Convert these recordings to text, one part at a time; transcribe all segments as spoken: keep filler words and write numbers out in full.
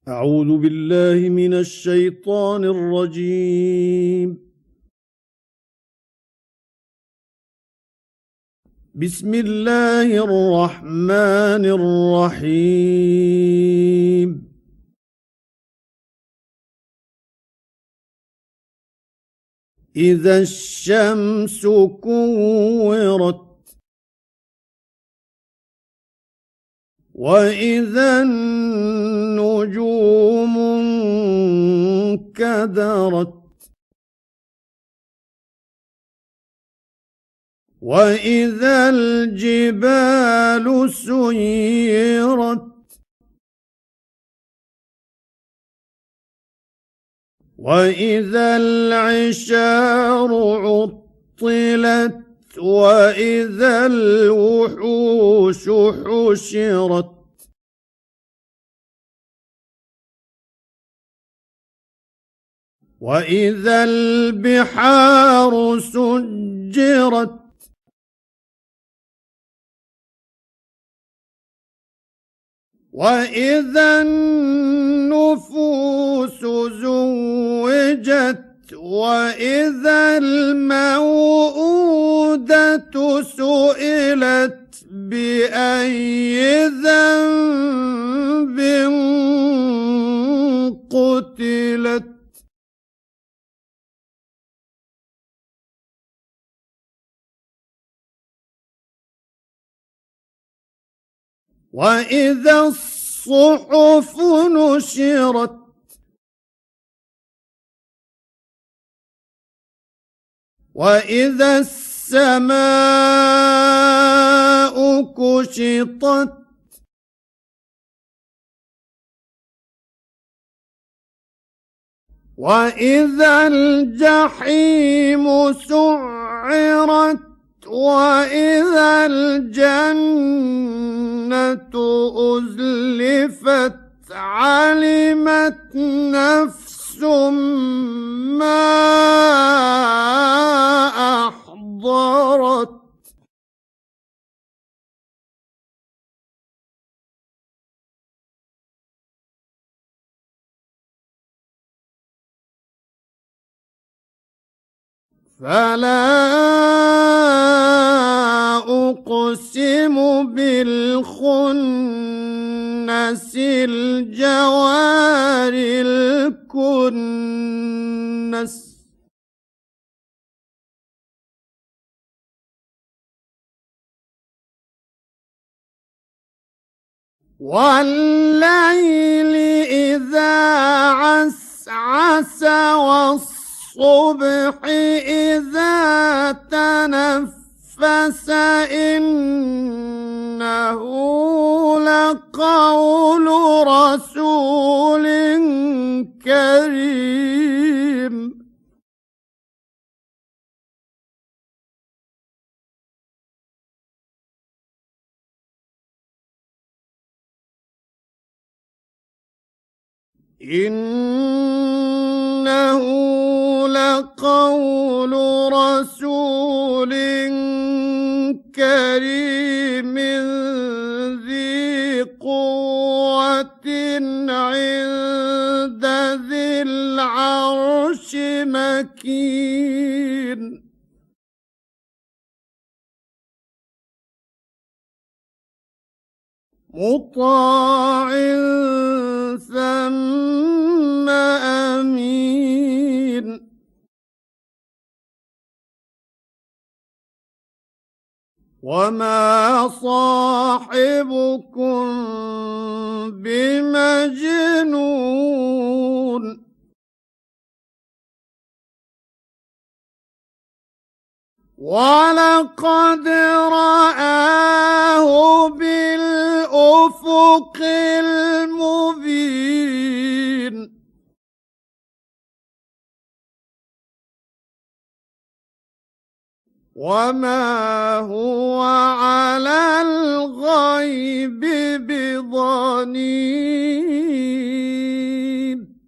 أعوذ بالله من الشيطان الرجيم. بسم الله الرحمن الرحيم. إذا الشمس كورت وإذا النجوم انكدرت وإذا الجبال سيرت وإذا العشار عطلت وإذا الوحوش حشرت وإذا البحار سجرت وإذا النفوس زوجت وإذا الموءودة سئلت بأي ذنب قتلت وإذا الصحف نشرت وإذا السماء كشطت وإذا الجحيم سعرت وإذا الجنة أزلفت علمت نفس ما أحضرت فلا أقسم بالخنس الجوار الكنس والليل إذا عسعس والصبح إذا تنفس إنه لقول رسول كريم إنه لقول رسول كريم ذي قوة عند ذي العرش مكين مطاع ثم أمين وما صاحبكم بمجنون ولقد رآه بالأفق المبين وما هو على الغيب بضنين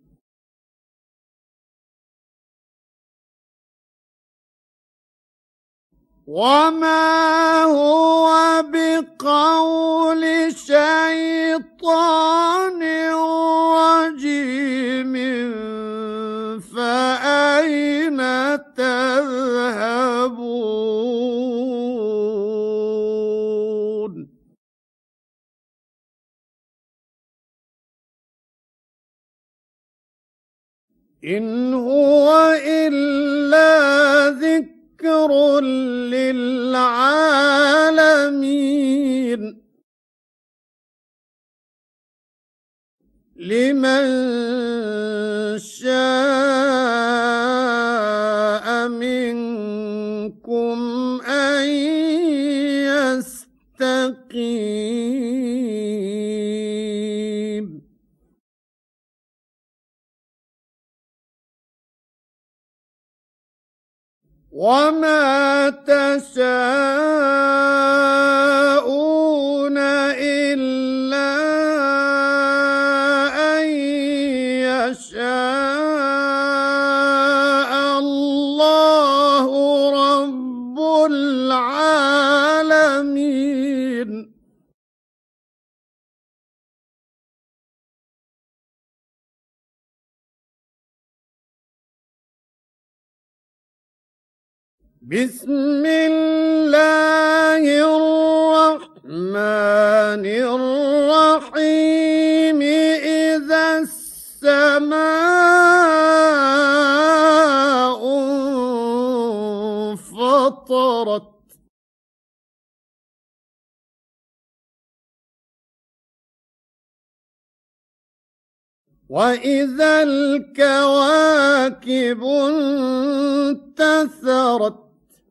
وما هو بقول شيطان رجيم إن هو إلا ذكر للعالمين لمن شاء منكم أن يستقيم وما تشاءون إلا أن يشاء الله رب العالمين بسم الله الرحمن الرحيم إذا السماء انفطرت وإذا الكواكب انتثرت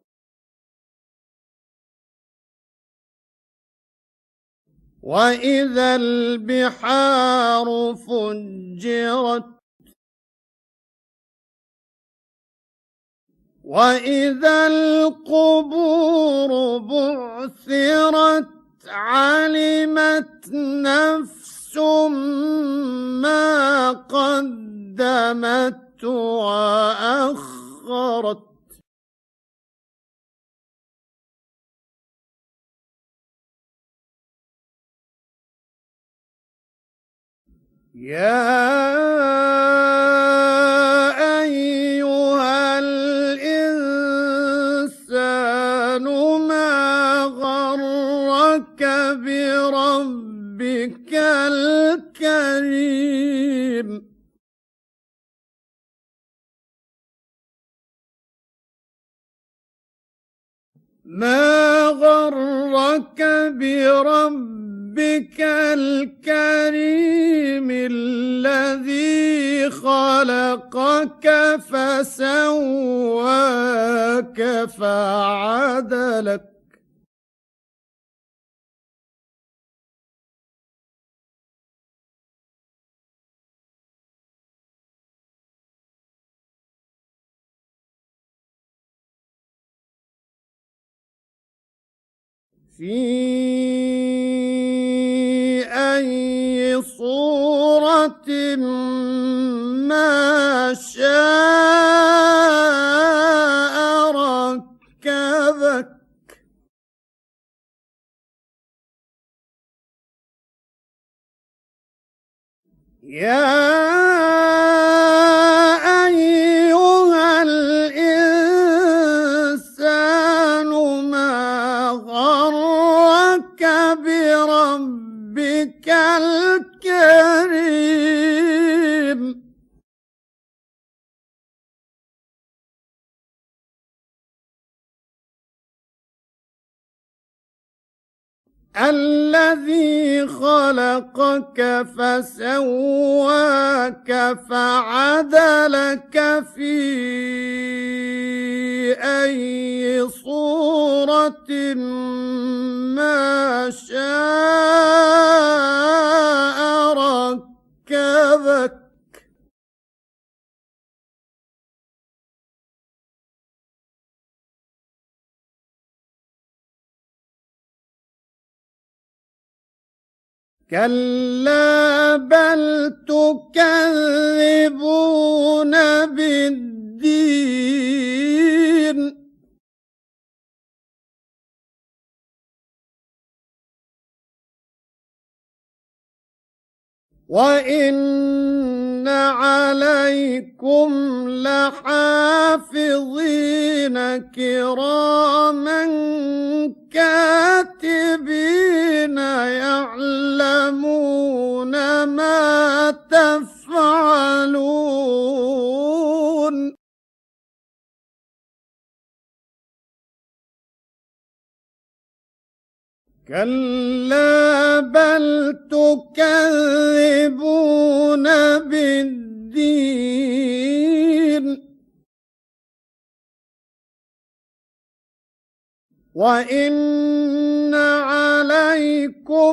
وإذا البحار فجرت وإذا القبور بعثرت علمت نفس ما قدمت وأخرت يا أيها الإنسان ما غرك بربك الكريم ما غرك بربك الكريم الذي خلقك فسواك فعدلك في أي صورة ما شاء ركبك يا أيها الإنسان ما غرك بربك الكريم الذي خلقك فسواك فعدلك في أي صورة ما شاء ركبك كلا بل تكذبون بالدين وإن عليكم لحافظين كراما كاتبين يعلمون ما تفعلون كلا بل تكذبون بالدين وإن عليكم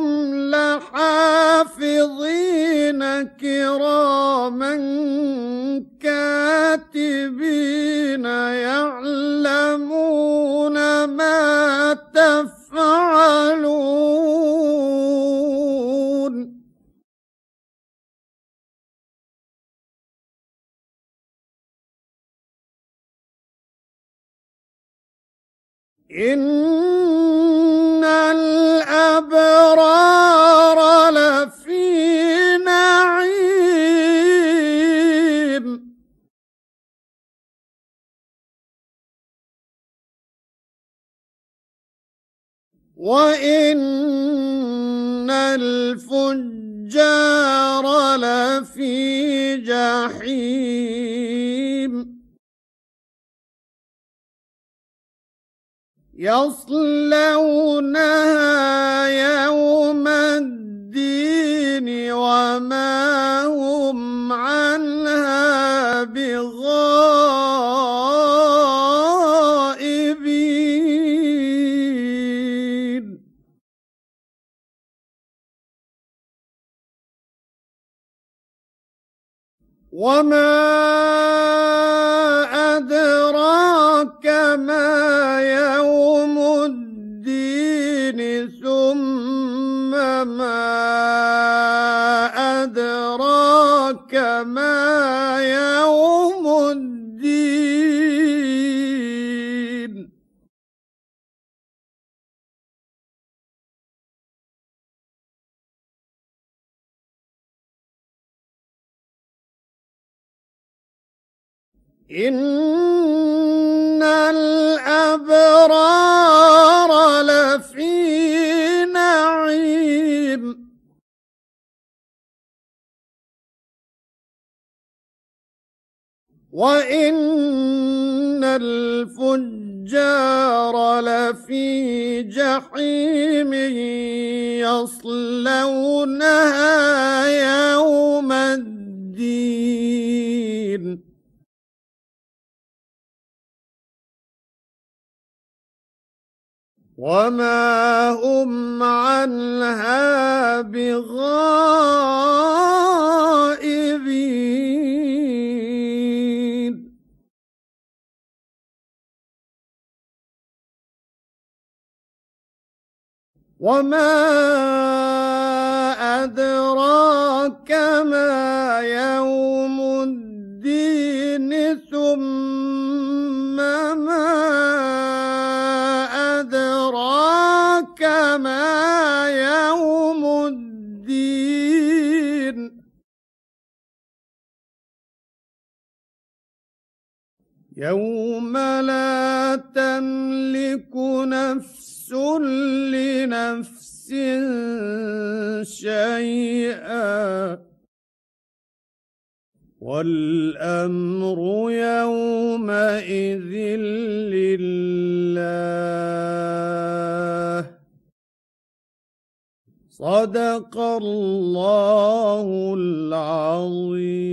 لحافظين كراما كاتبين يعلمون ما تفعلون إن الأبرار لفي نعيم وإن الفجار لفي جحيم يصلونها يوم الدين وما هم عنها بغائبين وما أدراك ما يوم الدين ثم ما أدراك ما يوم الدين إن الأبرار لفي نعيم وإن الفجار لفي جحيم يصلونها يوم الدين وما هم عنها بغائبين وما أدراك ما يوم الدين ثم ما أدراك ما يوم الدين يوم لا تملك نفس لنفس شيئا والأمر يومئذ لله صدق الله العظيم.